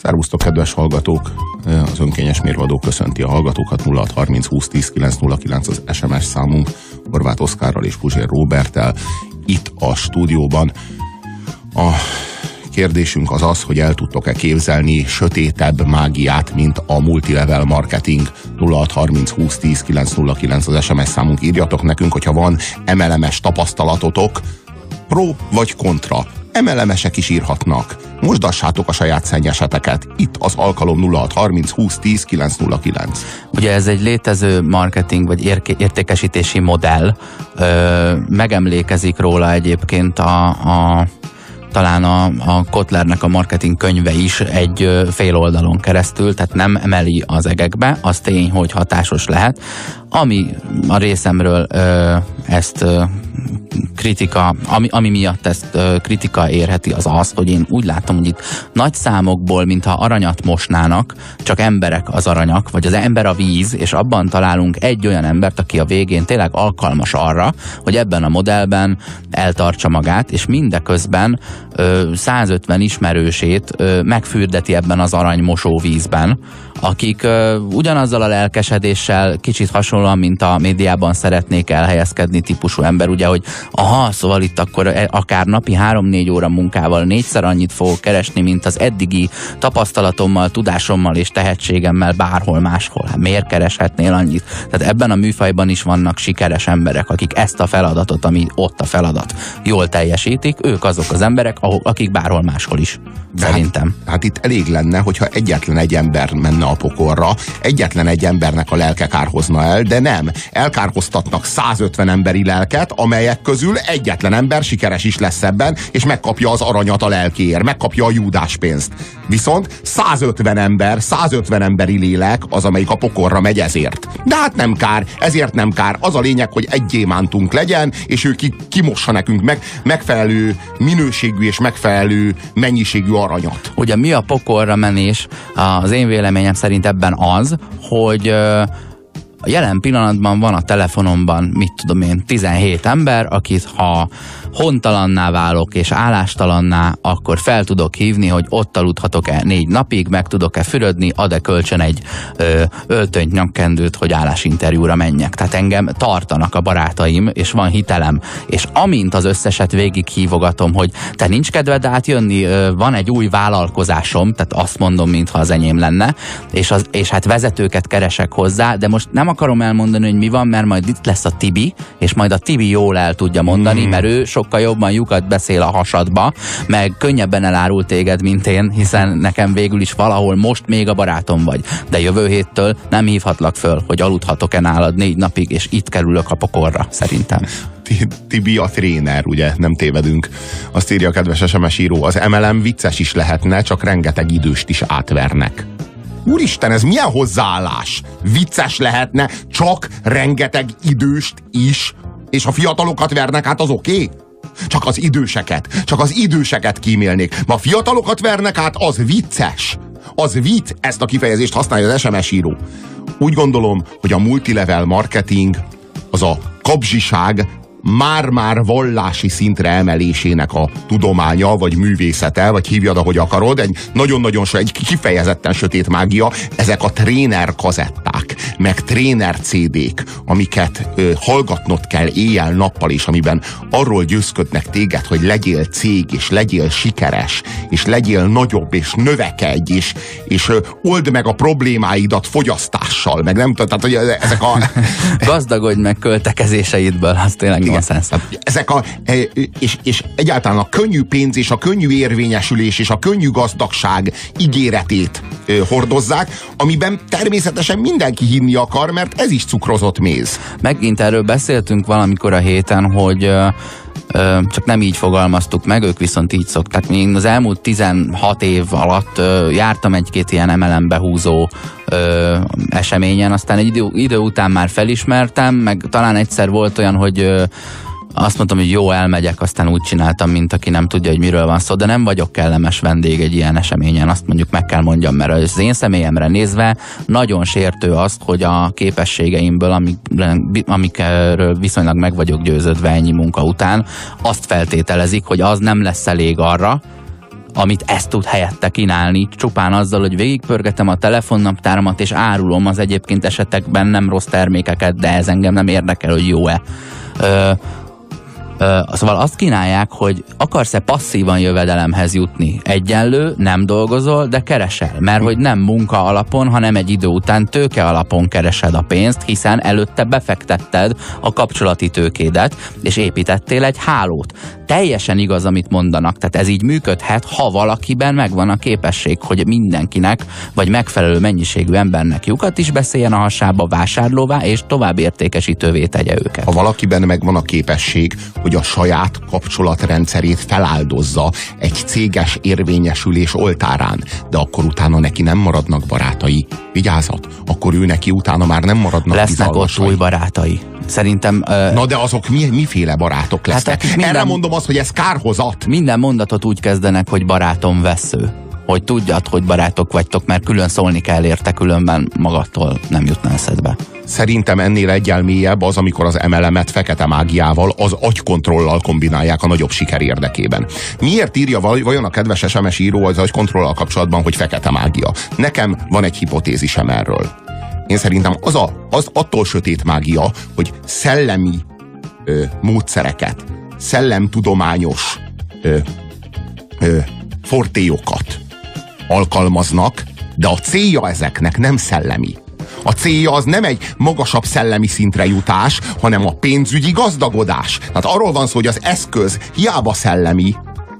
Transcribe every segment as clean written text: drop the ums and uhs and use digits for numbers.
Szervusztok, kedves hallgatók! Az önkényes mérvadó köszönti a hallgatókat. 0630 20 10 909 az SMS számunk, Horváth Oszkárral és Puzsér Róberttel itt a stúdióban. A kérdésünk az az, hogy el tudtok-e képzelni sötétebb mágiát, mint a multilevel marketing. 0630 20 10 909 az SMS számunk. Írjatok nekünk, hogyha van MLM-es tapasztalatotok, pro vagy kontra. MLM-esek is írhatnak. Mosdassátok a saját szennyeseteket. Itt az alkalom 0630 20 10 909. Ugye ez egy létező marketing vagy értékesítési modell. Megemlékezik róla egyébként talán a Kotlernek a marketing könyve is egy fél oldalon keresztül, tehát nem emeli az egekbe, az tény, hogy hatásos lehet. Ami a részemről ezt kritika, ami miatt ezt kritika érheti, az az, hogy én úgy látom, hogy itt nagy számokból, mintha aranyat mosnának, csak emberek az aranyak, vagy az ember a víz, és abban találunk egy olyan embert, aki a végén tényleg alkalmas arra, hogy ebben a modellben eltartsa magát, és mindeközben 150 ismerősét megfürdeti ebben az aranymosó vízben, akik ugyanazzal a lelkesedéssel, kicsit hasonlóan, mint a médiában szeretnék elhelyezkedni típusú ember, ugye, hogy szóval itt akkor akár napi 3-4 óra munkával 4-szer annyit fogok keresni, mint az eddigi tapasztalatommal, tudásommal és tehetségemmel bárhol máshol. Hát miért kereshetnél annyit? Tehát ebben a műfajban is vannak sikeres emberek, akik ezt a feladatot, ami ott a feladat, jól teljesítik, ők azok az emberek, akik bárhol máshol is. De szerintem. Hát itt elég lenne, hogyha egyetlen egy ember menne a pokolra, egyetlen egy embernek a lelke kárhozna el, de nem. Elkárhoztatnak 150 emberi lelket, amelyek közül egyetlen ember sikeres is lesz ebben, és megkapja az aranyat a lelkéért, megkapja a Júdás pénzt. Viszont 150 emberi lélek az, amelyik a pokolra megy ezért. De hát nem kár, ezért nem kár. Az a lényeg, hogy egy gyémántunk legyen, és ő kimossa nekünk megfelelő minőségű és megfelelő mennyiségű aranyat. Ugye mi a pokolra menés? Az én véleményem szerint ebben az, hogy a jelen pillanatban van a telefonomban, mit tudom én, 17 ember, akit ha hontalanná válok és állástalanná, akkor fel tudok hívni, hogy ott aludhatok-e 4 napig, meg tudok-e fürödni, ad-e kölcsön egy öltönyt, nyakkendőt, hogy állásinterjúra menjek. Tehát engem tartanak a barátaim, és van hitelem. És amint az összeset végig hívogatom, hogy te nincs kedved átjönni, van egy új vállalkozásom, tehát azt mondom, mintha az enyém lenne, és hát vezetőket keresek hozzá, de most nem akarom elmondani, hogy mi van, mert majd itt lesz a Tibi, és majd a Tibi jól el tudja mondani, mert ő sokkal jobban lyukat beszél a hasadba, meg könnyebben elárul téged, mint én, hiszen nekem végül is valahol most még a barátom vagy. De jövő héttől nem hívhatlak föl, hogy aludhatok-e nálad 4 napig, és itt kerülök a pokolra, szerintem. Tibi a tréner, ugye, nem tévedünk. Azt írja a kedves SMS író, az MLM vicces is lehetne, csak rengeteg időst is átvernek. Úristen, ez milyen hozzáállás? Vicces lehetne, csak rengeteg időst is, és a fiatalokat vernek át, az oké? Csak az időseket kímélnék. Ma a fiatalokat vernek át, az vicces. Az vicc, ezt a kifejezést használja az SMS író. Úgy gondolom, hogy a multilevel marketing az a kapzsiság már-már vallási szintre emelésének a tudománya, vagy művészete, vagy hívjad, ahogy akarod, egy nagyon-nagyon egy kifejezetten sötét mágia, ezek a tréner kazetták, meg tréner CD-k, amiket hallgatnod kell éjjel-nappal, és amiben arról győzködnek téged, hogy legyél cég, és legyél sikeres, és legyél nagyobb, és növekedj, és old meg a problémáidat fogyasztással, meg nem tudom, tehát, hogy ezek a... Gazdagodj meg költekezéseidből, az tényleg nonsens. Ezek és egyáltalán a könnyű pénz és a könnyű érvényesülés és a könnyű gazdagság ígéretét hordozzák, amiben természetesen mindenki hinni akar, mert ez is cukrozott méz. Megint erről beszéltünk valamikor a héten, hogy csak nem így fogalmaztuk meg, ők viszont így szokták. Még az elmúlt 16 év alatt jártam egy-két ilyen MLM behúzó eseményen, aztán egy idő után már felismertem, meg talán egyszer volt olyan, hogy azt mondtam, hogy jó, elmegyek, aztán úgy csináltam, mint aki nem tudja, hogy miről van szó, de nem vagyok kellemes vendég egy ilyen eseményen, azt mondjuk meg kell mondjam, mert az én személyemre nézve nagyon sértő azt, hogy a képességeimből, amikről viszonylag meg vagyok győződve ennyi munka után, azt feltételezik, hogy az nem lesz elég arra, amit ezt tud helyette kínálni, csupán azzal, hogy végigpörgetem a telefonnaptáramat, és árulom az egyébként esetekben nem rossz termékeket, de ez engem nem érdekel, hogy jó-e. Szóval azt kínálják, hogy akarsz-e passzívan jövedelemhez jutni. Egyenlő, nem dolgozol, de keresel. Mert hogy nem munka alapon, hanem egy idő után tőke alapon keresed a pénzt, hiszen előtte befektetted a kapcsolati tőkédet, és építettél egy hálót. Teljesen igaz, amit mondanak. Tehát ez így működhet, ha valakiben megvan a képesség, hogy mindenkinek, vagy megfelelő mennyiségű embernek lyukat is beszéljen a hasába, vásárlóvá, és tovább értékesítővé tegye őket. Ha valakiben megvan a képesség, hogy a saját kapcsolatrendszerét feláldozza egy céges érvényesülés oltárán, de akkor utána neki nem maradnak barátai. Vigyázat, akkor ő neki utána már nem maradnak lesznek bizalmasai. ott új barátai. Szerintem... Na de azok miféle barátok lesznek? Hát, erre mondom azt, hogy ez kárhozat. Minden mondatot úgy kezdenek, hogy barátom vesző. Hogy tudjad, hogy barátok vagytok, mert külön szólni kell érte, különben magadtól nem jutna eszedbe. Szerintem ennél egyel mélyebb az, amikor az MLM-et fekete mágiával, az agykontrollal kombinálják a nagyobb siker érdekében. Miért írja vajon a kedves SMS író az agykontrollal kapcsolatban, hogy fekete mágia? Nekem van egy hipotézisem erről. Én szerintem az attól sötét mágia, hogy szellemi módszereket, szellemtudományos fortélyokat alkalmaznak, de a célja ezeknek nem szellemi. A célja az nem egy magasabb szellemi szintre jutás, hanem a pénzügyi gazdagodás. Tehát arról van szó, hogy az eszköz hiába szellemi,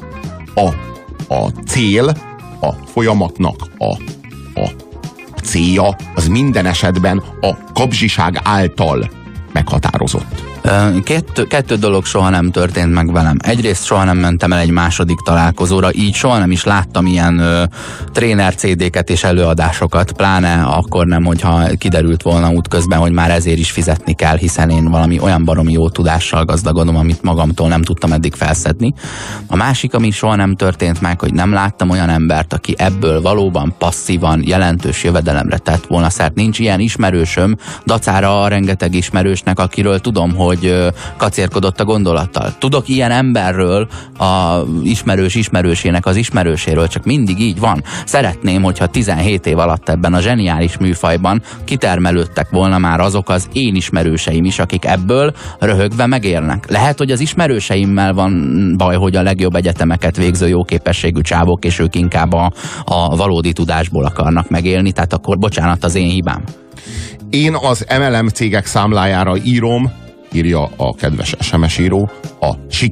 a cél, a folyamatnak a célja az minden esetben a kapzsiság által meghatározott. Kettő dolog soha nem történt meg velem. Egyrészt soha nem mentem el egy második találkozóra, így soha nem is láttam ilyen tréner CD-ket és előadásokat, pláne akkor nem, hogyha kiderült volna útközben, hogy már ezért is fizetni kell, hiszen én valami olyan baromi jó tudással gazdagodom, amit magamtól nem tudtam eddig felszedni. A másik, ami soha nem történt meg, hogy nem láttam olyan embert, aki ebből valóban passzívan jelentős jövedelemre tett volna szert. Nincs ilyen ismerősöm, dacára a rengeteg ismerősnek, akiről tudom, hogy kacérkodott a gondolattal. Tudok ilyen emberről, a ismerősének az ismerőséről, csak mindig így van. Szeretném, hogyha 17 év alatt ebben a zseniális műfajban kitermelődtek volna már azok az én ismerőseim is, akik ebből röhögve megélnek. Lehet, hogy az ismerőseimmel van baj, hogy a legjobb egyetemeket végző jó képességű csávok, és ők inkább a valódi tudásból akarnak megélni, tehát akkor bocsánat, az én hibám. Én az MLM cégek számlájára írja a kedves SMS író, a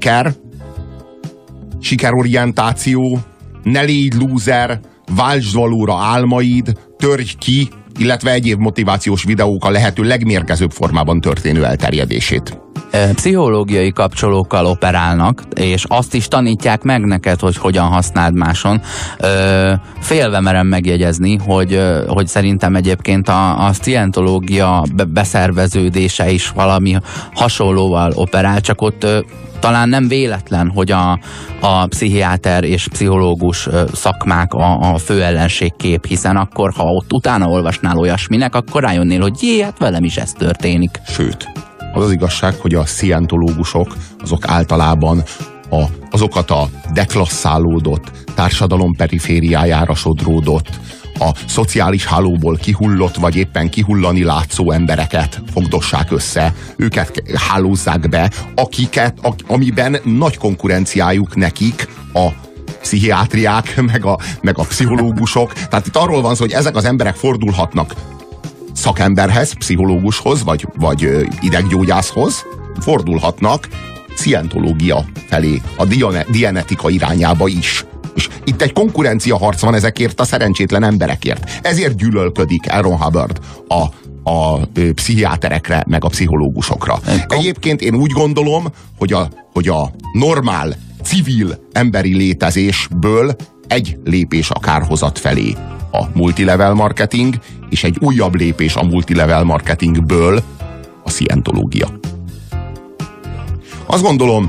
sikerorientáció, ne légy lúzer, váltsd valóra álmaid, törj ki, illetve egyéb motivációs videók a lehető legmérgezőbb formában történő elterjedését. Pszichológiai kapcsolókkal operálnak, és azt is tanítják meg neked, hogy hogyan használd máson. Félve merem megjegyezni, hogy szerintem egyébként a scientológia beszerveződése is valami hasonlóval operál, csak ott talán nem véletlen, hogy a pszichiáter és pszichológus szakmák a fő ellenségkép, hiszen akkor, ha ott utána olvasnál olyasminek, akkor rájönnél, hogy hát velem is ez történik. Sőt, az igazság, hogy a scientológusok azok általában azokat a deklasszálódott, társadalom perifériájára sodródott, a szociális hálóból kihullott, vagy éppen kihullani látszó embereket fogdossák össze, őket hálózzák be, amiben nagy konkurenciájuk nekik a pszichiátriák, meg a pszichológusok. Tehát itt arról van szó, hogy ezek az emberek fordulhatnak szakemberhez, pszichológushoz, vagy ideggyógyászhoz, fordulhatnak scientológia felé, a dianetika irányába is. És itt egy konkurenciaharc van ezekért a szerencsétlen emberekért. Ezért gyűlölködik Aaron Hubbard a pszichiáterekre, meg a pszichológusokra. Egyébként én úgy gondolom, hogy a normál, civil emberi létezésből egy lépés a kárhozat felé a multilevel marketing, és egy újabb lépés a multilevel marketingből a scientológia. Azt gondolom,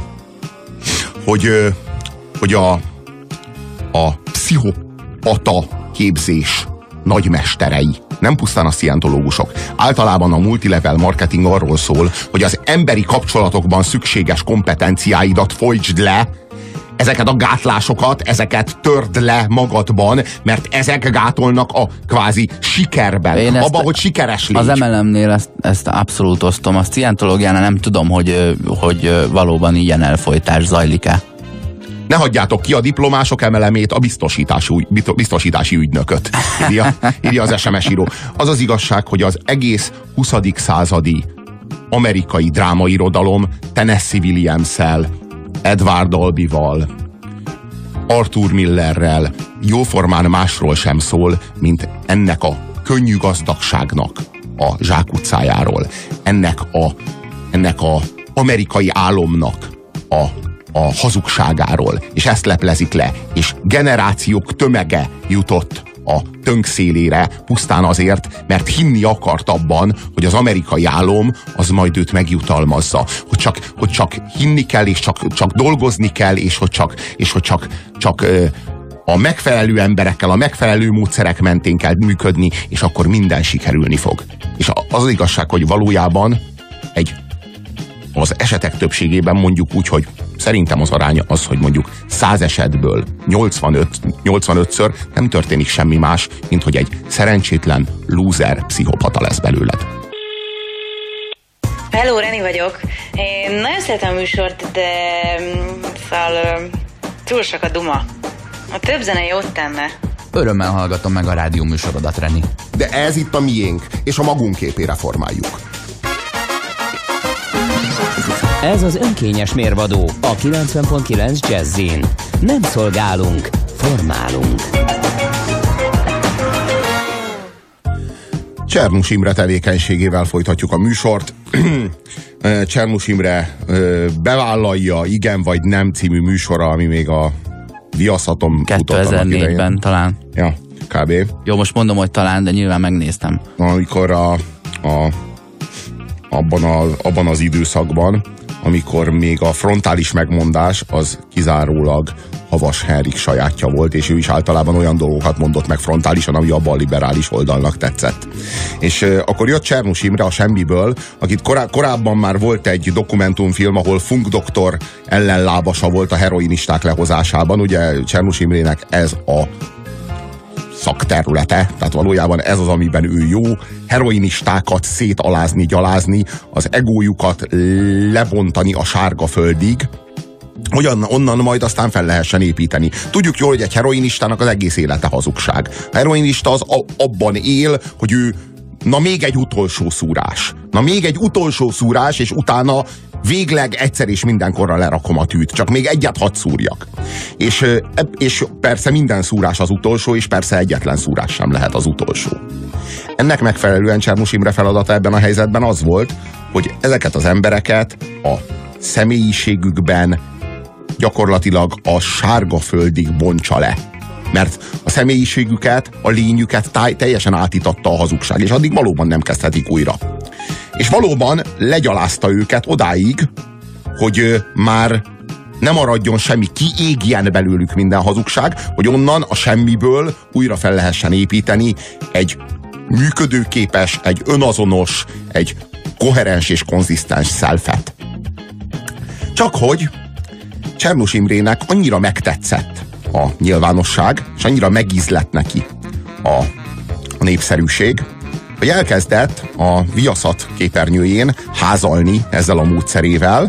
hogy a pszichopata képzés nagymesterei nem pusztán a scientológusok. Általában a multilevel marketing arról szól, hogy az emberi kapcsolatokban szükséges kompetenciáidat folytsd le, ezeket a gátlásokat, ezeket törd le magadban, mert ezek gátolnak a kvázi sikerben, abban, hogy sikeres légy. Az MLM-nél ezt abszolút osztom. A scientológiánál nem tudom, hogy valóban ilyen elfojtás zajlik-e. Ne hagyjátok ki a diplomások MLM-ét, a biztosítási ügynököt, írja az SMS író. Az az igazság, hogy az egész 20. századi amerikai drámairodalom Tennessee Williams-szel, Edward Albee-val, Arthur Millerrel jóformán másról sem szól, mint ennek a könnyű gazdagságnak a zsákutcájáról, ennek a amerikai álomnak a hazugságáról, és ezt leplezik le, és generációk tömege jutott a tönkszélére pusztán azért, mert hinni akart abban, hogy az amerikai álom az majd őt megjutalmazza, hogy csak hinni kell, és csak dolgozni kell, és hogy csak a megfelelő emberekkel, a megfelelő módszerek mentén kell működni, és akkor minden sikerülni fog. És az igazság, hogy valójában az esetek többségében mondjuk úgy, hogy szerintem az arány az, hogy mondjuk 100 esetből 85-ször nem történik semmi más, mint hogy egy szerencsétlen loser pszichopata lesz belőled. Hello, Reni vagyok. Én nagyon szeretem a műsort, de szóval túl sok a duma. A több zene jót tenne. Örömmel hallgatom meg a rádió műsorodat, Reni. De ez itt a miénk, és a magunk képére formáljuk. Ez az önkényes mérvadó a 90.9 Jazzin. Nem szolgálunk, formálunk. Csernus Imre tevékenységével folytatjuk a műsort. Csernus Imre bevállalja Igen vagy Nem című műsora, ami még a Viaszaton 2004-ben talán. Ja, kb. Jó, most mondom, hogy talán, de nyilván megnéztem. Amikor abban az időszakban, amikor még a frontális megmondás az kizárólag Havas Henrik sajátja volt, és ő is általában olyan dolgokat mondott meg frontálisan, ami abban a liberális oldalnak tetszett. És akkor jött Csernus Imre a semmiből, akit korábban már volt egy dokumentumfilm, ahol Funk doktor ellenlábasa volt a heroinisták lehozásában. Ugye Csernus Imrének ez a szakterülete, tehát valójában ez az, amiben ő jó, heroinistákat szétalázni, gyalázni, az egójukat lebontani a sárga földig, hogy onnan majd aztán fel lehessen építeni. Tudjuk jól, hogy egy heroinistának az egész élete hazugság. A heroinista az abban él, hogy ő még egy utolsó szúrás, és utána végleg egyszer és mindenkorra lerakom a tűt. Csak még egyet hadd szúrjak. És persze minden szúrás az utolsó, és persze egyetlen szúrás sem lehet az utolsó. Ennek megfelelően Csernus Imre feladata ebben a helyzetben az volt, hogy ezeket az embereket a személyiségükben gyakorlatilag a sárga földig bontsa le. Mert a személyiségüket, a lényüket teljesen átítatta a hazugság, és addig valóban nem kezdhetik újra. És valóban legyalázta őket odáig, hogy már nem maradjon semmi, kiégjen belőlük minden hazugság, hogy onnan a semmiből újra fel lehessen építeni egy működőképes, egy önazonos, egy koherens és konzisztens selfet. Csak hogy Csernus Imrének annyira megtetszett a nyilvánosság, és annyira megízlett neki a népszerűség, hogy elkezdett a Viaszat képernyőjén házalni ezzel a módszerével,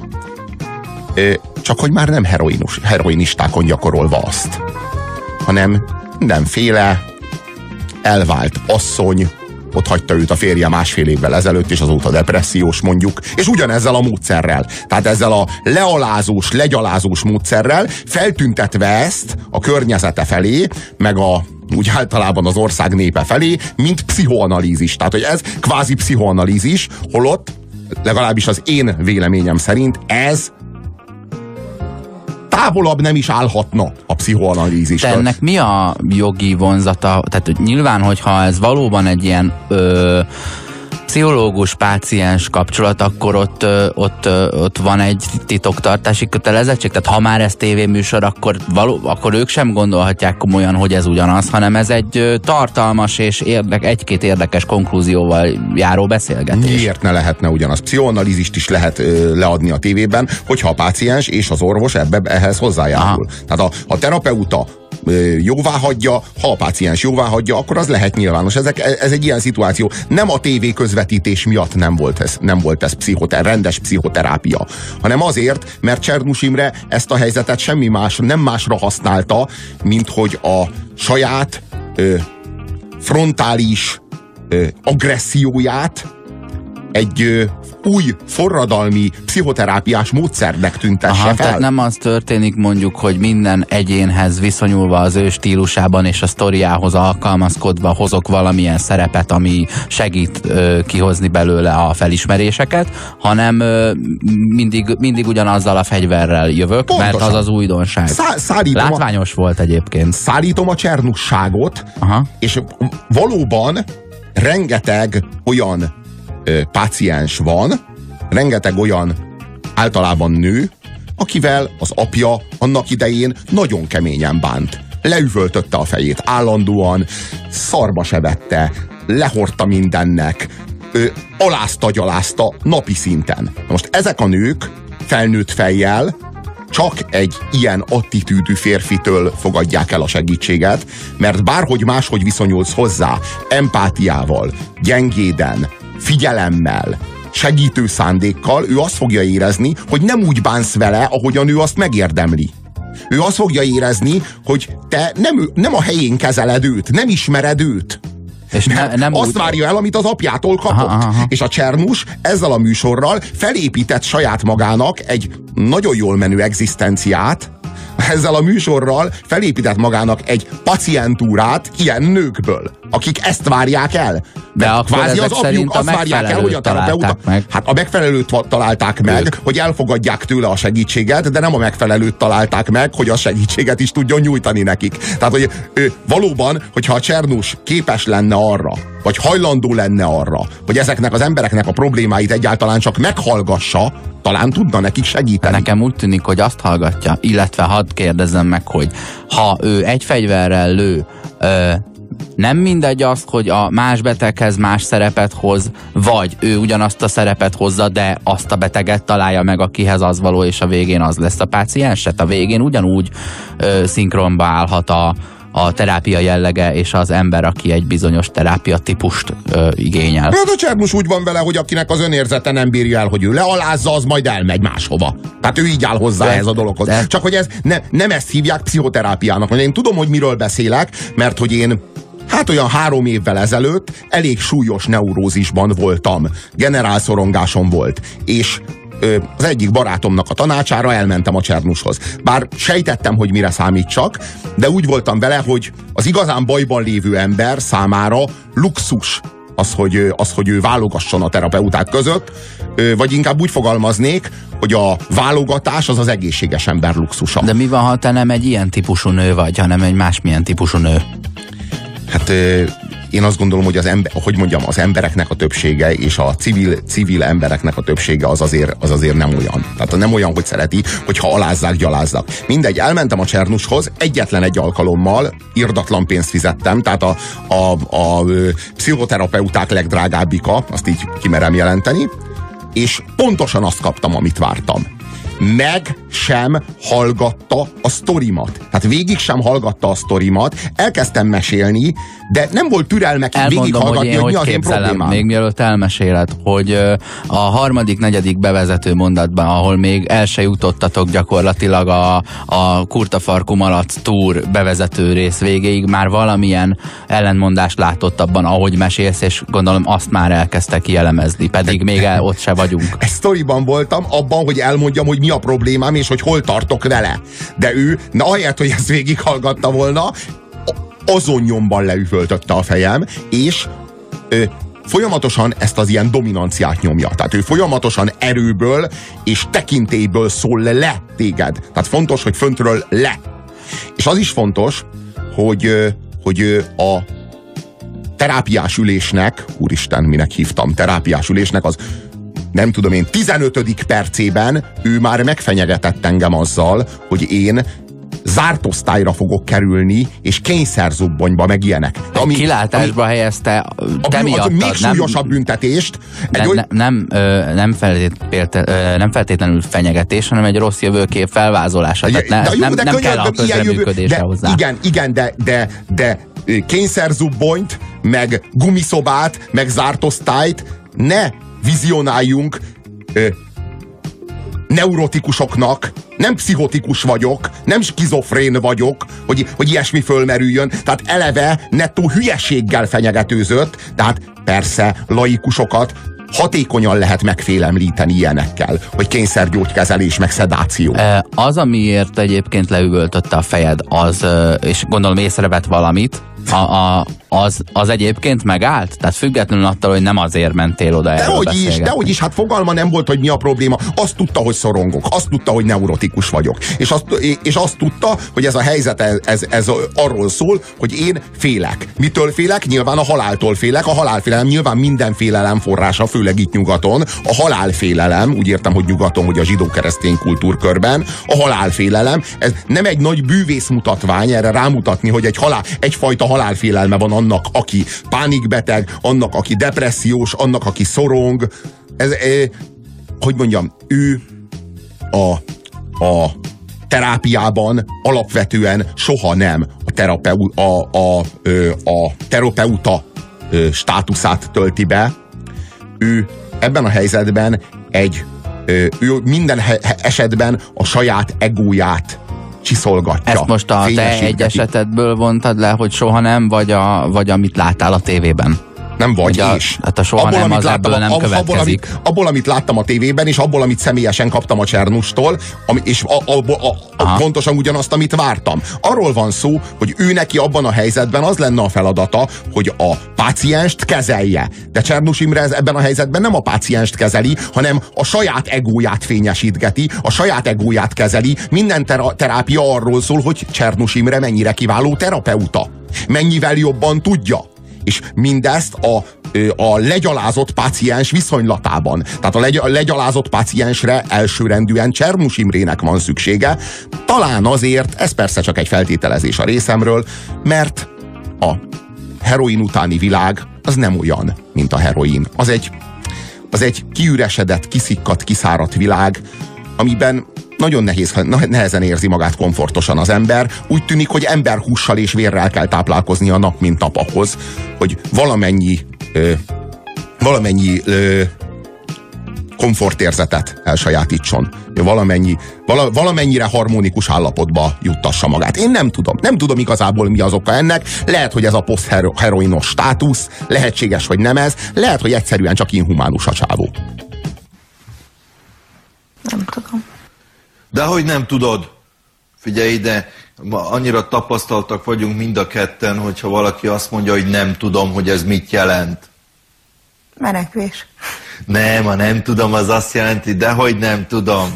csak hogy már nem heroinistákon gyakorolva azt, hanem mindenféle elvált asszony, ott hagyta őt a férje 1,5 évvel ezelőtt, és azóta depressziós mondjuk, és ugyanezzel a módszerrel, tehát ezzel a lealázós, legyalázós módszerrel feltüntetve ezt a környezete felé, meg úgy általában az ország népe felé, mint pszichoanalízis. Tehát, hogy ez kvázi pszichoanalízis, holott, legalábbis az én véleményem szerint ez távolabb nem is állhatna a pszichoanalízistől. De ennek mi a jogi vonzata? Tehát hogy nyilván, hogyha ez valóban egy ilyen pszichológus-páciens kapcsolat, akkor ott van egy titoktartási kötelezettség? Tehát ha már ez tévéműsor, akkor ők sem gondolhatják komolyan, hogy ez ugyanaz, hanem ez egy tartalmas és egy-két érdekes konklúzióval járó beszélgetés. Miért ne lehetne ugyanaz? Pszichoanalízist is lehet leadni a tévében, hogyha a páciens és az orvos ehhez hozzájárul. Tehát a terapeuta jóvá hagyja, ha a páciens jóvá hagyja, akkor az lehet nyilvános. Ez egy ilyen szituáció. Nem a tévé közvetítés miatt nem volt ez rendes pszichoterápia, hanem azért, mert Csernus Imre ezt a helyzetet nem másra használta, mint hogy a saját frontális agresszióját egy új forradalmi pszichoterápiás módszernek tüntesse fel. Tehát nem az történik mondjuk, hogy minden egyénhez viszonyulva az ő stílusában és a sztoriához alkalmazkodva hozok valamilyen szerepet, ami segít kihozni belőle a felismeréseket, hanem mindig ugyanazzal a fegyverrel jövök, pontosan. Mert az az újdonság. Látványos volt egyébként. Szállítom a csernusságot, és valóban rengeteg olyan páciens van, rengeteg olyan általában nő, akivel az apja annak idején nagyon keményen bánt. Leüvöltötte a fejét állandóan, szarba se vette, lehordta mindennek, alázta-gyalázta napi szinten. Most ezek a nők felnőtt fejjel csak egy ilyen attitűdű férfitől fogadják el a segítséget, mert bárhogy máshogy viszonyulsz hozzá, empátiával, gyengéden, figyelemmel, segítő szándékkal, ő azt fogja érezni, hogy nem úgy bánsz vele, ahogyan ő azt megérdemli. Ő azt fogja érezni, hogy te nem a helyén kezeled őt, nem ismered őt. És nem azt várja el, amit az apjától kapott. És a Csernus ezzel a műsorral felépített saját magának egy nagyon jól menő egzisztenciát, ezzel a műsorral felépített magának egy pacientúrát ilyen nőkből, akik ezt várják el. De kvázi az apjuk azt várják el, hogy a terapeuta... Hát a megfelelőt találták meg, hogy elfogadják tőle a segítséget, de nem a megfelelőt találták meg, hogy a segítséget is tudjon nyújtani nekik. Tehát, hogy valóban, hogyha a Csernus képes lenne arra, vagy hajlandó lenne arra, hogy ezeknek az embereknek a problémáit egyáltalán csak meghallgassa, talán tudna nekik segíteni. Nekem úgy tűnik, hogy azt hallgatja, illetve hadd kérdezzem meg, hogy ha ő egy fegyverrel lő, nem mindegy az, hogy a más beteghez más szerepet hoz, vagy ő ugyanazt a szerepet hozza, de azt a beteget találja meg, akihez az való, és a végén az lesz a pácienset. A végén ugyanúgy szinkronba állhat a terápia jellege és az ember, aki egy bizonyos terápia típust igényel. Hát a Csernus úgy van vele, hogy akinek az önérzete nem bírja el, hogy ő lealázza, az majd elmegy máshova. Tehát ő így áll hozzá ez a dologhoz. Csak hogy ez nem ezt hívják pszichoterápiának. Én tudom, hogy miről beszélek, mert hogy én olyan 3 évvel ezelőtt elég súlyos neurózisban voltam. Generálszorongásom volt. És az egyik barátomnak a tanácsára elmentem a Csernushoz. Bár sejtettem, hogy mire számítsak, de úgy voltam vele, hogy az igazán bajban lévő ember számára luxus az, hogy ő válogasson a terapeuták között, vagy inkább úgy fogalmaznék, hogy a válogatás az egészséges ember luxusa. De mi van, ha te nem egy ilyen típusú nő vagy, hanem egy másmilyen típusú nő? Hát én azt gondolom, hogy az embereknek a többsége és a civil embereknek a többsége az azért nem olyan. Tehát nem olyan, hogy szereti, hogyha alázzák, gyalázzak. Mindegy, elmentem a Csernushoz, egyetlen egy alkalommal irdatlan pénzt fizettem, tehát a pszichoterapeuták legdrágábbika, azt így kimerem jelenteni, és pontosan azt kaptam, amit vártam. Meg sem hallgatta a sztorimat. Tehát végig sem hallgatta a sztorimat. Elkezdtem mesélni, de nem volt türelme végighallgatni, hogy mi az én problémám. Még mielőtt elmeséled, hogy a 3.-4. bevezető mondatban, ahol még el se jutottatok gyakorlatilag a Kurtafarkú Malac Tour bevezető rész végéig, már valamilyen ellentmondást látott abban, ahogy mesélsz, és gondolom azt már elkezdte kielemezni, pedig még ott se vagyunk. Egy sztoriban voltam, abban, hogy elmondjam, hogy mi a problémám, és hogy hol tartok vele. De ő, ahelyett, hogy ezt végighallgatta volna, azon nyomban leüvöltötte a fejem, és folyamatosan ezt az ilyen dominanciát nyomja. Tehát ő folyamatosan erőből és tekintélyből szól le téged. Tehát fontos, hogy föntről le. És az is fontos, hogy terápiás ülésnek, úristen, minek hívtam, terápiás ülésnek az, nem tudom én, 15. percében ő már megfenyegetett engem azzal, hogy én zárt osztályra fogok kerülni, és kényszerzubbonyba meg ilyenek. Kilátásba helyezte te miattad. Még súlyosabb büntetést. Nem feltétlenül fenyegetés, hanem egy rossz jövőkép felvázolása. Nem kell a közreműködésre hozzá. Igen, de kényszerzubbonyt, meg gumiszobát, meg zárt osztályt ne vizionáljunk neurotikusoknak. Nem pszichotikus vagyok, nem skizofrén vagyok, hogy ilyesmi fölmerüljön. Tehát eleve nettó hülyeséggel fenyegetőzött, tehát persze laikusokat hatékonyan lehet megfélemlíteni ilyenekkel, hogy kényszergyógykezelés, meg szedáció. Az, amiért egyébként leüvöltötte a fejed, az, és gondolom észrevett valamit, az egyébként megállt? Tehát függetlenül attól, hogy nem azért mentél oda erről beszélgetni. Dehogy is, hát fogalma nem volt, hogy mi a probléma. Azt tudta, hogy szorongok. Azt tudta, hogy neurotikus vagyok. És azt tudta, hogy ez a helyzet, ez arról szól, hogy én félek. Mitől félek? Nyilván a haláltól félek. A halálfélelem nyilván minden félelem forrása, főleg itt nyugaton. A halálfélelem, úgy értem, hogy nyugaton, hogy a zsidó-keresztény kultúrkörben, a halálfélelem, ez nem egy nagy bűvészmutatvány erre rámutatni, hogy egyfajta halálfélelme van annak, aki pánikbeteg, annak, aki depressziós, annak, aki szorong. Hogy mondjam, ő a terápiában alapvetően soha nem a terapeuta státuszát tölti be. Ő ebben a helyzetben ő minden esetben a saját egóját csiszolgatja. Ezt most a te egy esetedből vontad le, hogy soha nem, vagy amit láttál a tévében? Nem vagy, és. Hát a soha abból, nem az ebből nem következik. Abból, amit láttam a tévében, és abból, amit személyesen kaptam a Csernustól, és pontosan ugyanazt, amit vártam. Arról van szó, hogy ő neki abban a helyzetben az lenne a feladata, hogy a pácienst kezelje. De Csernus Imre ebben a helyzetben nem a pácienst kezeli, hanem a saját egóját fényesítgeti, a saját egóját kezeli. Minden terápia arról szól, hogy Csernus Imre mennyire kiváló terapeuta. Mennyivel jobban tudja. És mindezt a legyalázott páciens viszonylatában. Tehát a legyalázott páciensre elsőrendűen Csernus Imrének van szüksége. Talán azért, ez persze csak egy feltételezés a részemről, mert a heroin utáni világ az nem olyan, mint a heroin. Az egy kiüresedett, kiszikkadt, kiszáradt világ, amiben nagyon nehezen érzi magát komfortosan az ember. Úgy tűnik, hogy emberhússal és vérrel kell táplálkozni a nap, mint nap ahhoz, hogy valamennyi komfortérzetet elsajátítson. Valamennyire harmonikus állapotba juttassa magát. Én nem tudom. Nem tudom igazából, mi az oka ennek. Lehet, hogy ez a posztheroinos státusz, lehetséges, hogy nem ez, lehet, hogy egyszerűen csak inhumánus a csávó. Nem tudom. Dehogy nem tudod. Figyelj ide, annyira tapasztaltak vagyunk mind a ketten, hogyha valaki azt mondja, hogy nem tudom, hogy ez mit jelent. Menekvés. Nem, a nem tudom, az azt jelenti, dehogy nem tudom.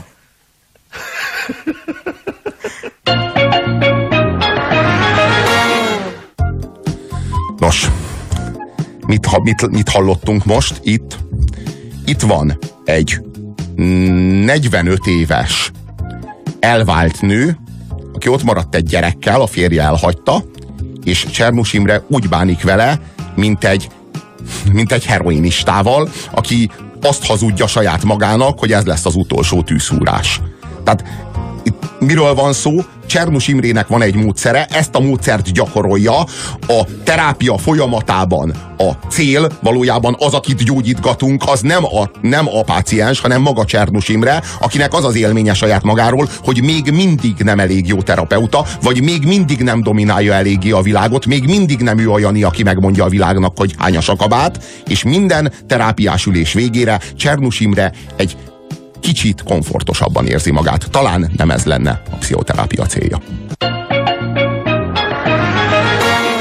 Nos, mit hallottunk most itt? Itt van egy 45 éves elvált nő, aki ott maradt egy gyerekkel, a férje elhagyta, és Csernus Imre úgy bánik vele, mint egy heroinistával, aki azt hazudja saját magának, hogy ez lesz az utolsó tűzhúrás. Tehát itt miről van szó? Csernus Imrének van egy módszere, ezt a módszert gyakorolja, a terápia folyamatában a cél valójában az, akit gyógyítgatunk, az nem a páciens, hanem maga Csernus Imre, akinek az az élménye saját magáról, hogy még mindig nem elég jó terapeuta, vagy még mindig nem dominálja eléggé a világot, még mindig nem ő olyan, aki megmondja a világnak, hogy hányas a kabát, és minden terápiás ülés végére Csernus Imre egy kicsit komfortosabban érzi magát. Talán nem ez lenne a pszichoterápia célja.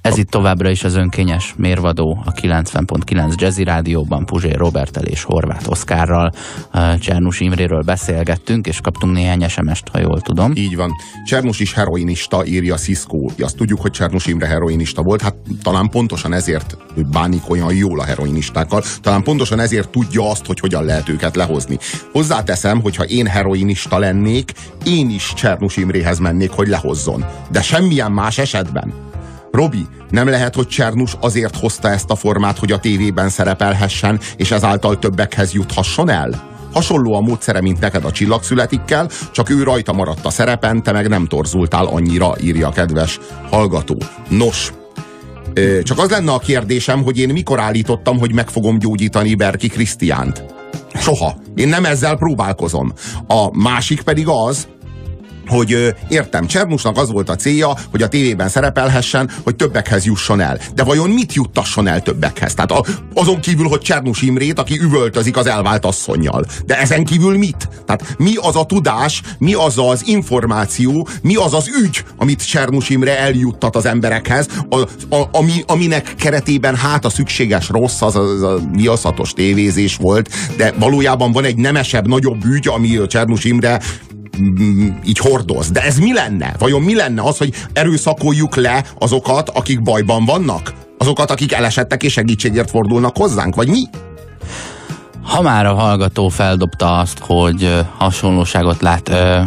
Ez itt továbbra is az önkényes mérvadó a 90.9 Jazzy Rádióban. Puzsér Roberttel és Horváth Oszkárral Csernus Imréről beszélgettünk, és kaptunk néhány SMS-t, ha jól tudom. Így van. Csernus is heroinista, írja Cisco. Azt tudjuk, hogy Csernus Imre heroinista volt, hát talán pontosan ezért bánik olyan jól a heroinistákkal, talán pontosan ezért tudja azt, hogy hogyan lehet őket lehozni. Hozzáteszem, hogyha én heroinista lennék, én is Csernus Imréhez mennék, hogy lehozzon. De semmilyen más esetben. Robi, nem lehet, hogy Csernus azért hozta ezt a formát, hogy a tévében szerepelhessen, és ezáltal többekhez juthasson el? Hasonló a módszere, mint neked a Csillagszületikkel, csak ő rajta maradt a szerepen, te meg nem torzultál annyira, írja a kedves hallgató. Nos, csak az lenne a kérdésem, hogy én mikor állítottam, hogy meg fogom gyógyítani Berki Krisztiánt. Soha. Én nem ezzel próbálkozom. A másik pedig az, hogy értem, Csernusnak az volt a célja, hogy a tévében szerepelhessen, hogy többekhez jusson el. De vajon mit juttasson el többekhez? Tehát azon kívül, hogy Csernus Imrét, aki üvöltözik az elvált asszonnyal. De ezen kívül mit? Tehát mi az a tudás, mi az az információ, mi az az ügy, amit Csernus Imre eljuttat az emberekhez, aminek keretében hát a szükséges rossz, az a viaszatos tévézés volt, de valójában van egy nemesebb, nagyobb ügy, ami a Csernus Imre így hordoz. De ez mi lenne? Vajon mi lenne az, hogy erőszakoljuk le azokat, akik bajban vannak? Azokat, akik elesettek és segítségért fordulnak hozzánk? Vagy mi? Ha már a hallgató feldobta azt, hogy hasonlóságot lát,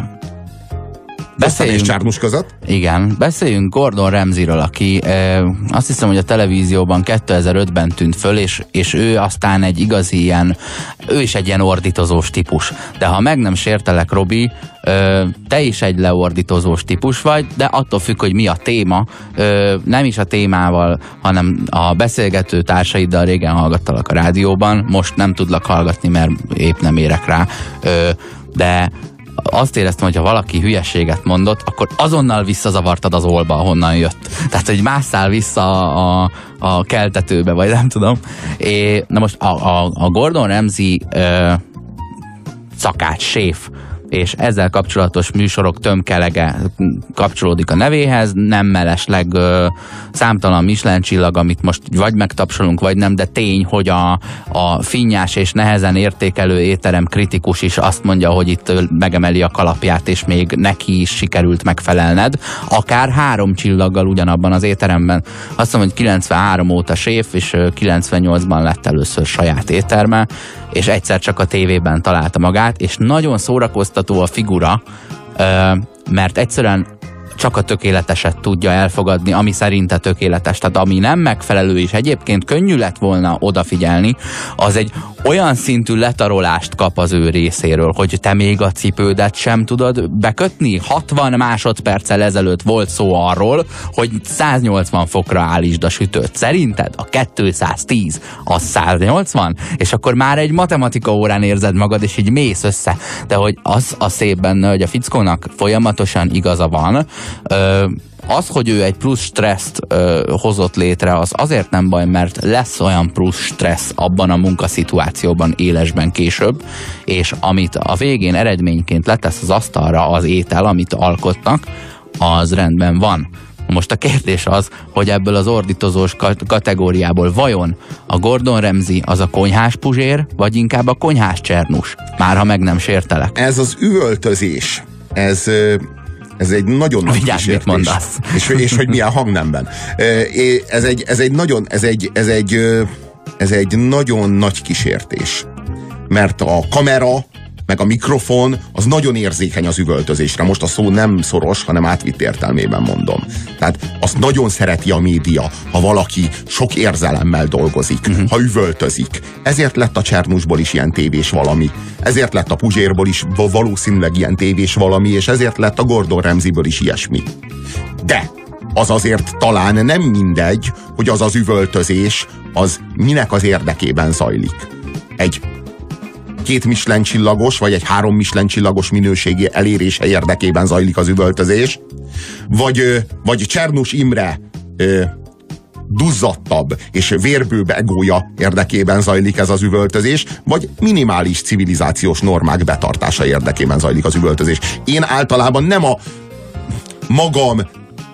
beszéljünk Csernus között? Igen, beszéljünk Gordon Ramsayről, aki azt hiszem, hogy a televízióban 2005-ben tűnt föl, és ő aztán egy igazi ilyen, ő is egy ilyen ordítozós típus. De ha meg nem sértelek, Robi, te is egy leordítozós típus vagy, de attól függ, hogy mi a téma, nem is a témával, hanem a beszélgető társaiddal régen hallgattalak a rádióban, most nem tudlak hallgatni, mert épp nem érek rá, de azt éreztem, hogy ha valaki hülyeséget mondott, akkor azonnal visszazavartad az olba, ahonnan jött. Tehát, hogy másszál vissza a keltetőbe, vagy nem tudom. Na most a Gordon Ramsay szakács, séf, és ezzel kapcsolatos műsorok tömkelege kapcsolódik a nevéhez, nem mellesleg számtalan Michelin csillag, amit most vagy megtapsolunk, vagy nem, de tény, hogy a finnyás és nehezen értékelő étterem kritikus is azt mondja, hogy itt megemeli a kalapját, és még neki is sikerült megfelelned, akár 3 csillaggal ugyanabban az étteremben. Azt mondom, hogy 93 óta séf, és 98-ban lett először saját étterme, és egyszer csak a tévében találta magát, és nagyon szórakoztató a figura, mert egyszerűen csak a tökéleteset tudja elfogadni, ami szerinte tökéletes. Tehát ami nem megfelelő, és egyébként könnyű lett volna odafigyelni, az egy olyan szintű letarolást kap az ő részéről, hogy te még a cipődet sem tudod bekötni. 60 másodperccel ezelőtt volt szó arról, hogy 180 fokra állítsd a sütőt. Szerinted a 210 az 180? És akkor már egy matematika órán érzed magad, és így mész össze. De hogy az a szép benne, hogy a fickónak folyamatosan igaza van. Az, hogy ő egy plusz stresszt hozott létre, az azért nem baj, mert lesz olyan plusz stressz abban a munkaszituációban élesben később, és amit a végén eredményként letesz az asztalra az étel, amit alkotnak, az rendben van. Most a kérdés az, hogy ebből az ordítozós kategóriából vajon a Gordon Ramsay az a konyhás Puzsér, vagy inkább a konyhás Csernus? Már ha meg nem sértelek. Ez az üvöltözés, ez egy nagyon nagy kísértés. És hogy milyen hangnemben. Ez egy nagyon nagy kísértés. Mert a kamera, meg a mikrofon, az nagyon érzékeny az üvöltözésre. Most a szó nem szoros, hanem átvitt értelmében mondom. Tehát azt nagyon szereti a média, ha valaki sok érzelemmel dolgozik, ha üvöltözik. Ezért lett a Csernusból is ilyen tévés valami. Ezért lett a Puzsérból is valószínűleg ilyen tévés valami, és ezért lett a Gordon Ramsayből is ilyesmi. De az azért talán nem mindegy, hogy az az üvöltözés, az minek az érdekében zajlik. Egy 2 Michelin csillagos, vagy egy 3 Michelin csillagos minőségi elérése érdekében zajlik az üvöltözés, vagy Csernus Imre duzzadtabb és vérbőbb egója érdekében zajlik ez az üvöltözés, vagy minimális civilizációs normák betartása érdekében zajlik az üvöltözés. Én általában nem a magam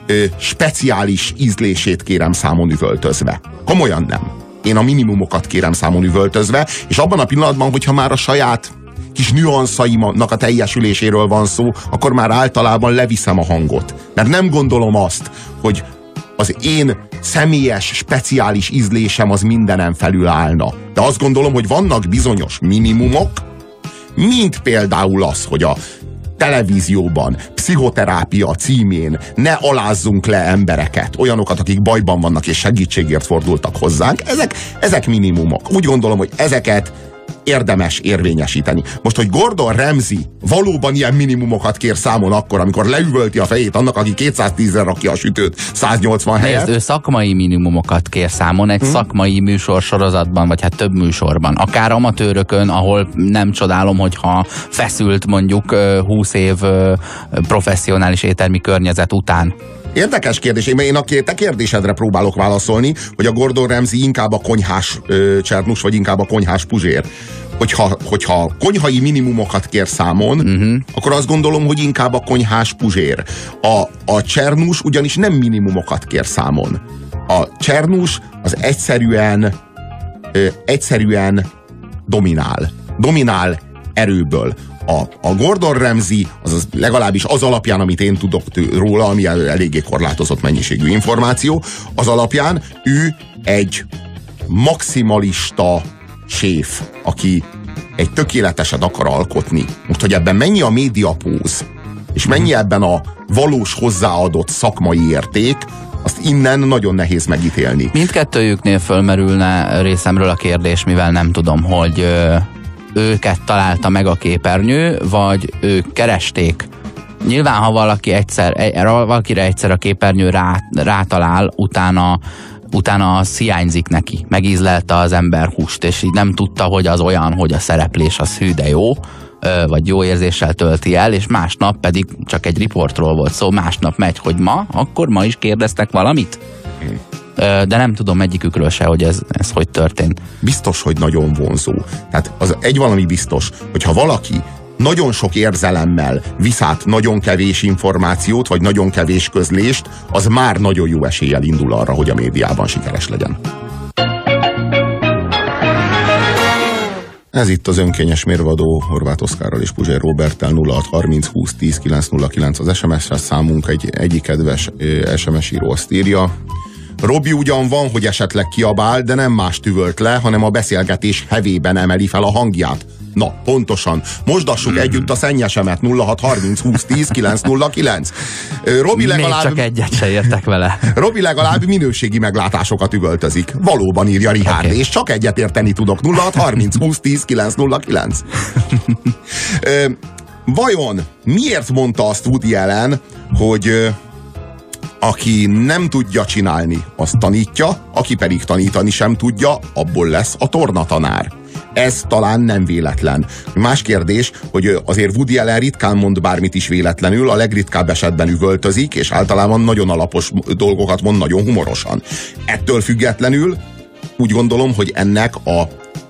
speciális ízlését kérem számon üvöltözve. Komolyan nem. Én a minimumokat kérem számon üvöltözve, és abban a pillanatban, hogyha már a saját kis nüanszaimnak a teljesüléséről van szó, akkor már általában leviszem a hangot. Mert nem gondolom azt, hogy az én személyes, speciális ízlésem az mindenen felül állna. De azt gondolom, hogy vannak bizonyos minimumok, mint például az, hogy a televízióban, pszichoterápia címén ne alázzunk le embereket, olyanokat, akik bajban vannak és segítségért fordultak hozzánk. Ezek minimumok. Úgy gondolom, hogy ezeket érdemes érvényesíteni. Most, hogy Gordon Ramsay valóban ilyen minimumokat kér számon akkor, amikor leüvölti a fejét annak, aki 210-re rakja a sütőt 180 helyet. Nézd, ő szakmai minimumokat kér számon egy szakmai műsorsorozatban, vagy hát több műsorban. Akár amatőrökön, ahol nem csodálom, hogyha feszült mondjuk 20 év professzionális éttermi környezet után. Érdekes kérdés. Én a te kérdésedre próbálok válaszolni, hogy a Gordon Ramsay inkább a konyhás Csernus, vagy inkább a konyhás Puzsér. Hogyha konyhai minimumokat kér számon, akkor azt gondolom, hogy inkább a konyhás Puzsér. A Csernus ugyanis nem minimumokat kér számon. A Csernus az egyszerűen dominál erőből. A Gordon Ramsay, az legalábbis az alapján, amit én tudok róla, ami eléggé korlátozott mennyiségű információ, az alapján ő egy maximalista séf, aki egy tökéleteset akar alkotni. Most, hogy ebben mennyi a médiapóz, és mennyi ebben a valós hozzáadott szakmai érték, azt innen nagyon nehéz megítélni. Mindkettőjüknél fölmerülne részemről a kérdés, mivel nem tudom, hogy őket találta meg a képernyő, vagy ők keresték. Nyilván, ha valakire egyszer a képernyő rátalál, utána az hiányzik neki. Megízlelte az ember húst, és így nem tudta, hogy az olyan, hogy a szereplés az hű, de jó, vagy jó érzéssel tölti el, és másnap pedig csak egy riportról volt szó, másnap megy, hogy akkor ma is kérdeztek valamit? De nem tudom egyikükről se, hogy ez hogy történt. Biztos, hogy nagyon vonzó. Tehát az egy valami biztos, hogyha valaki nagyon sok érzelemmel visz át nagyon kevés információt, vagy nagyon kevés közlést, az már nagyon jó eséllyel indul arra, hogy a médiában sikeres legyen. Ez itt az önkényes mérvadó Horváth Oszkárral és Puzsér Róberttel. 0630 20 10 909 az SMS-es számunk. Egyik kedves SMS író azt írja: Robi ugyan van, hogy esetleg kiabál, de nem más üvölt le, hanem a beszélgetés hevében emeli fel a hangját. Na, pontosan. Mosdassuk együtt a szennyesemet. 0630 20 10 909. Robi legalább... Még csak egyet se értek vele. Robi legalább minőségi meglátásokat üvöltözik. Valóban, írja Richard, okay. És csak egyet érteni tudok. 0630 20 10 909. Vajon miért mondta azt Woody Allen, hogy aki nem tudja csinálni, azt tanítja, aki pedig tanítani sem tudja, abból lesz a tornatanár. Ez talán nem véletlen. Más kérdés, hogy azért Woody Allen ritkán mond bármit is véletlenül, a legritkább esetben üvöltözik, és általában nagyon alapos dolgokat mond nagyon humorosan. Ettől függetlenül úgy gondolom, hogy ennek a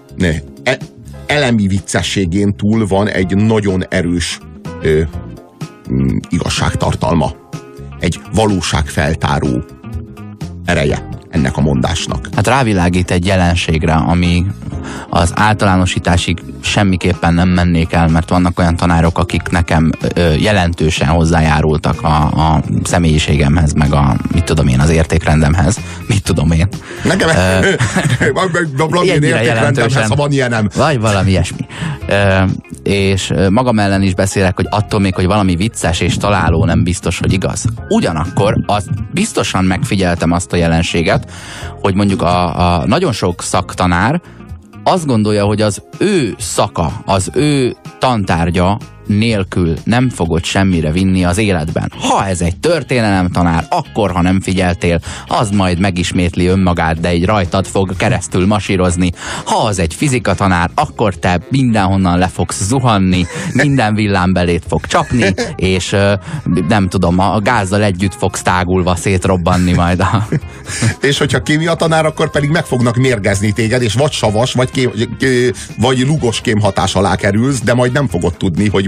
elemi viccességén túl van egy nagyon erős igazságtartalma. Egy valóságfeltáró ereje ennek a mondásnak. Hát rávilágít egy jelenségre, ami az általánosításig semmiképpen nem mennék el, mert vannak olyan tanárok, akik nekem jelentősen hozzájárultak a személyiségemhez, meg az értékrendemhez. Mit tudom én. Nekem ennyire jelentősen. Ha van ilyenem. Vagy valami ilyesmi. És magam ellen is beszélek, hogy attól még, hogy valami vicces és találó, nem biztos, hogy igaz. Ugyanakkor biztosan megfigyeltem azt a jelenséget, hogy mondjuk a nagyon sok szaktanár azt gondolja, hogy az ő szaka, az ő tantárgya nélkül nem fogod semmire vinni az életben. Ha ez egy történelemtanár, akkor, ha nem figyeltél, az majd megismétli önmagát, de így rajtad fog keresztül masírozni. Ha az egy fizikatanár, akkor te mindenhonnan le fogsz zuhanni, minden villám belét fog csapni, és nem tudom, a gázzal együtt fogsz tágulva szétrobbanni majd. És hogyha kémiatanár, akkor pedig meg fognak mérgezni téged, és vagy savas, vagy lugos kémhatás alá kerülsz, de majd nem fogod tudni, hogy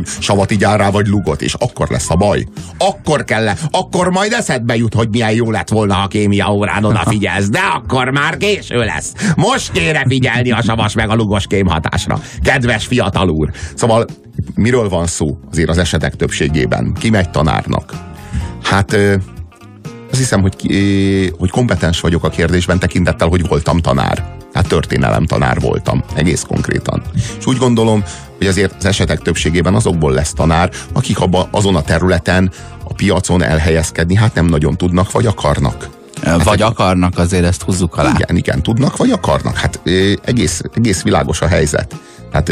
savat igyál rá, vagy lugot, és akkor lesz a baj. Akkor majd eszedbe jut, hogy milyen jó lett volna, ha kémia órán odafigyelsz, de akkor már késő lesz. Most kéne figyelni a savas meg a lugos kémhatásra. Kedves fiatal úr! Szóval miről van szó azért az esetek többségében? Ki megy tanárnak? Hát azt hiszem, hogy kompetens vagyok a kérdésben tekintettel, hogy voltam tanár. Hát történelemtanár voltam, egész konkrétan. És úgy gondolom, hogy azért az esetek többségében azokból lesz tanár, akik azon a területen, a piacon elhelyezkedni hát nem nagyon tudnak, vagy akarnak. Vagy akarnak, azért ezt húzzuk alá. Igen, tudnak, vagy akarnak. Hát egész világos a helyzet. Hát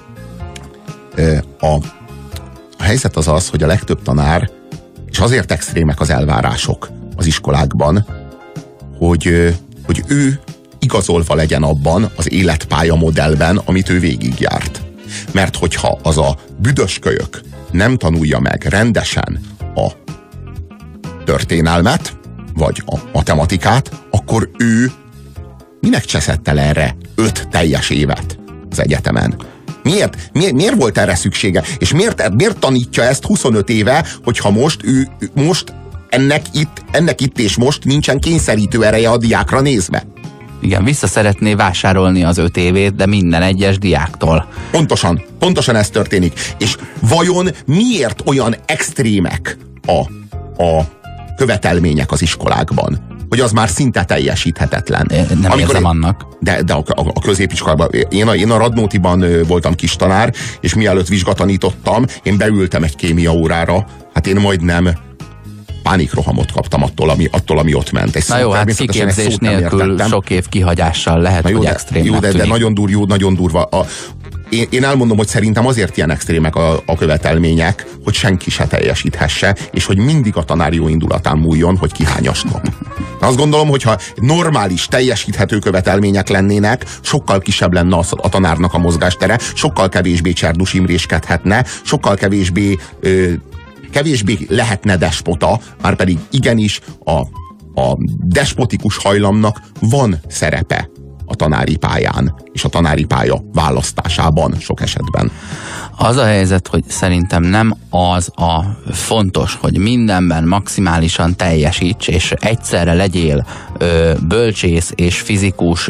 a helyzet az, hogy a legtöbb tanár, és azért extrémek az elvárások az iskolákban, hogy ő igazolva legyen abban az életpálya modellben, amit ő végigjárt. Mert hogyha az a büdös kölyök nem tanulja meg rendesen a történelmet, vagy a matematikát, akkor ő minek cseszett el erre 5 teljes évet az egyetemen? Miért volt erre szüksége? És miért tanítja ezt 25 éve, hogyha most ennek itt és most nincsen kényszerítő ereje a diákra nézve? Igen, vissza szeretné vásárolni az 5 évét, de minden egyes diáktól. Pontosan ez történik. És vajon miért olyan extrémek a követelmények az iskolákban, hogy az már szinte teljesíthetetlen? Nem érzem annak. De a középiskolában, én a Radnótiban voltam kistanár, és mielőtt vizsgatanítottam, én beültem egy kémia órára, hát én majdnem pánikrohamot kaptam attól, ami ott ment. Na jó, hát kiképzés nélkül sok év kihagyással lehet, hogy extrémnek tűnik. De nagyon durva. Én elmondom, hogy szerintem azért ilyen extrémek a követelmények, hogy senki se teljesíthesse, és hogy mindig a tanár jó indulatán múljon, hogy ki hányast kap. Azt gondolom, hogyha normális, teljesíthető követelmények lennének, sokkal kisebb lenne a tanárnak a mozgástere, sokkal kevésbé Cserdus Imréskedhetne, sokkal kevésbé lehetne despota, már pedig igenis a despotikus hajlamnak van szerepe a tanári pályán, és a tanári pálya választásában sok esetben. Az a helyzet, hogy szerintem nem az a fontos, hogy mindenben maximálisan teljesíts, és egyszerre legyél bölcsész, és fizikus,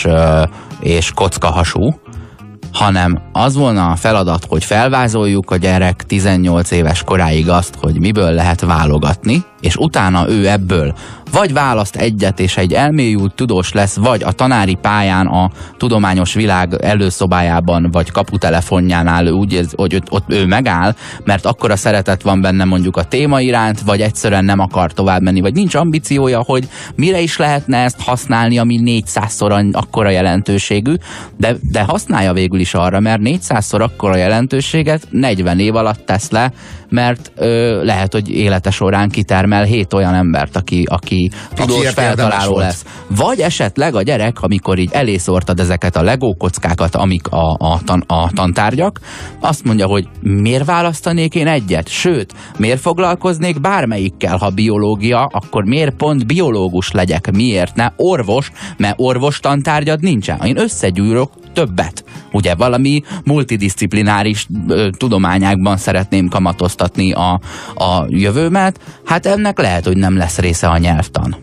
és kockahasú, hanem az volna a feladat, hogy felvázoljuk a gyerek 18 éves koráig azt, hogy miből lehet válogatni, és utána ő ebből vagy választ egyet, és egy elmélyült tudós lesz, vagy a tanári pályán a tudományos világ előszobájában, vagy kaputelefonjánál úgy érzi, hogy ott ő megáll, mert akkora szeretet van benne mondjuk a téma iránt, vagy egyszerűen nem akar tovább menni, vagy nincs ambíciója, hogy mire is lehetne ezt használni, ami 400-szor akkora jelentőségű, de használja végül is arra, mert 400-szor akkora jelentőséget 40 év alatt tesz le, mert lehet, hogy élete során kitermel 7 olyan embert, aki tudós feltaláló lesz. Vagy esetleg a gyerek, amikor így elészortad ezeket a Lego kockákat, amik a tantárgyak, azt mondja, hogy miért választanék én egyet? Sőt, miért foglalkoznék bármelyikkel, ha biológia, akkor miért pont biológus legyek? Miért ne orvos? Mert orvos tantárgyad nincsen. Én összegyűrök többet. Ugye valami multidisziplináris tudományákban szeretném kamatoztatni a jövőmet, hát ennek lehet, hogy nem lesz része a nyelvtan.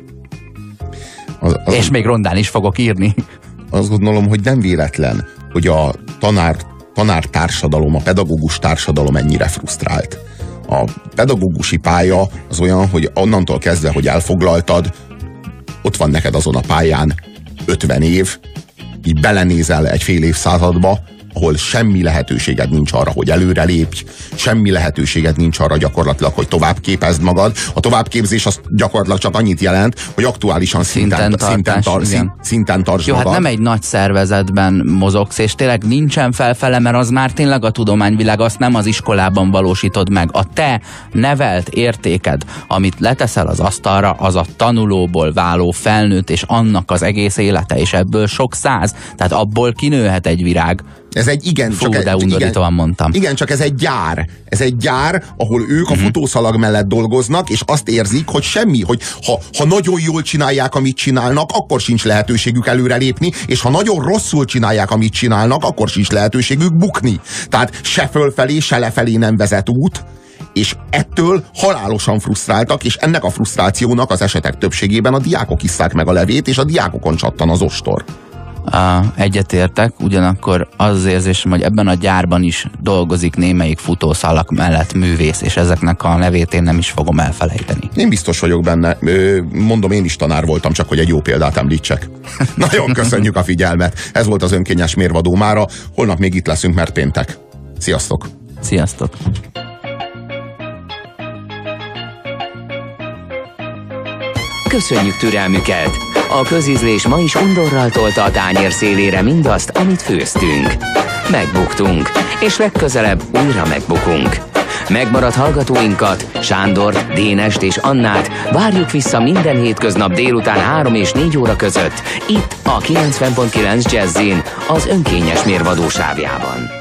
És még rondán is fogok írni. Azt gondolom, hogy nem véletlen, hogy a tanártársadalom, a pedagógus társadalom ennyire frusztrált. A pedagógusi pálya az olyan, hogy onnantól kezdve, hogy elfoglaltad, ott van neked azon a pályán 50 év, így belenézel egy fél évszázadba, ahol semmi lehetőséged nincs arra, hogy előrelépj, semmi lehetőséged nincs arra gyakorlatilag, hogy tovább képezd magad. A továbbképzés az gyakorlatilag csak annyit jelent, hogy aktuálisan szinten tartsd Jó, magad. hát nem egy nagy szervezetben mozogsz, és tényleg nincsen felfele, mert az már tényleg a tudományvilág, azt nem az iskolában valósítod meg. A te nevelt értéked, amit leteszel az asztalra, az a tanulóból váló felnőtt, és annak az egész élete, és ebből sok száz. Tehát abból kinőhet egy virág. Ez egy igen, Fú, de undorítóan mondtam. Igen, csak ez egy gyár. Ez egy gyár, ahol ők a futószalag mellett dolgoznak, és azt érzik, hogy semmi, hogy ha nagyon jól csinálják, amit csinálnak, akkor sincs lehetőségük előrelépni, és ha nagyon rosszul csinálják, amit csinálnak, akkor sincs lehetőségük bukni. Tehát se fölfelé, se lefelé nem vezet út, és ettől halálosan frusztráltak, és ennek a frusztrációnak az esetek többségében a diákok isszák meg a levét, és a diákokon csattan az ostor. Egyetértek, ugyanakkor az érzésem, hogy ebben a gyárban is dolgozik némelyik futószalak mellett művész, és ezeknek a nevét én nem is fogom elfelejteni. Én biztos vagyok benne. Mondom, én is tanár voltam, csak hogy egy jó példát említsek. Nagyon köszönjük a figyelmet. Ez volt az önkényes mérvadó mára. Holnap még itt leszünk, mert péntek. Sziasztok! Sziasztok! Köszönjük türelmüket! A közízlés ma is undorral tolta a tányér szélére mindazt, amit főztünk. Megbuktunk, és legközelebb újra megbukunk. Megmaradt hallgatóinkat, Sándort, Dénest és Annát várjuk vissza minden hétköznap délután 3 és 4 óra között, itt a 90.9 Jazzin, az önkényes mérvadó sávjában.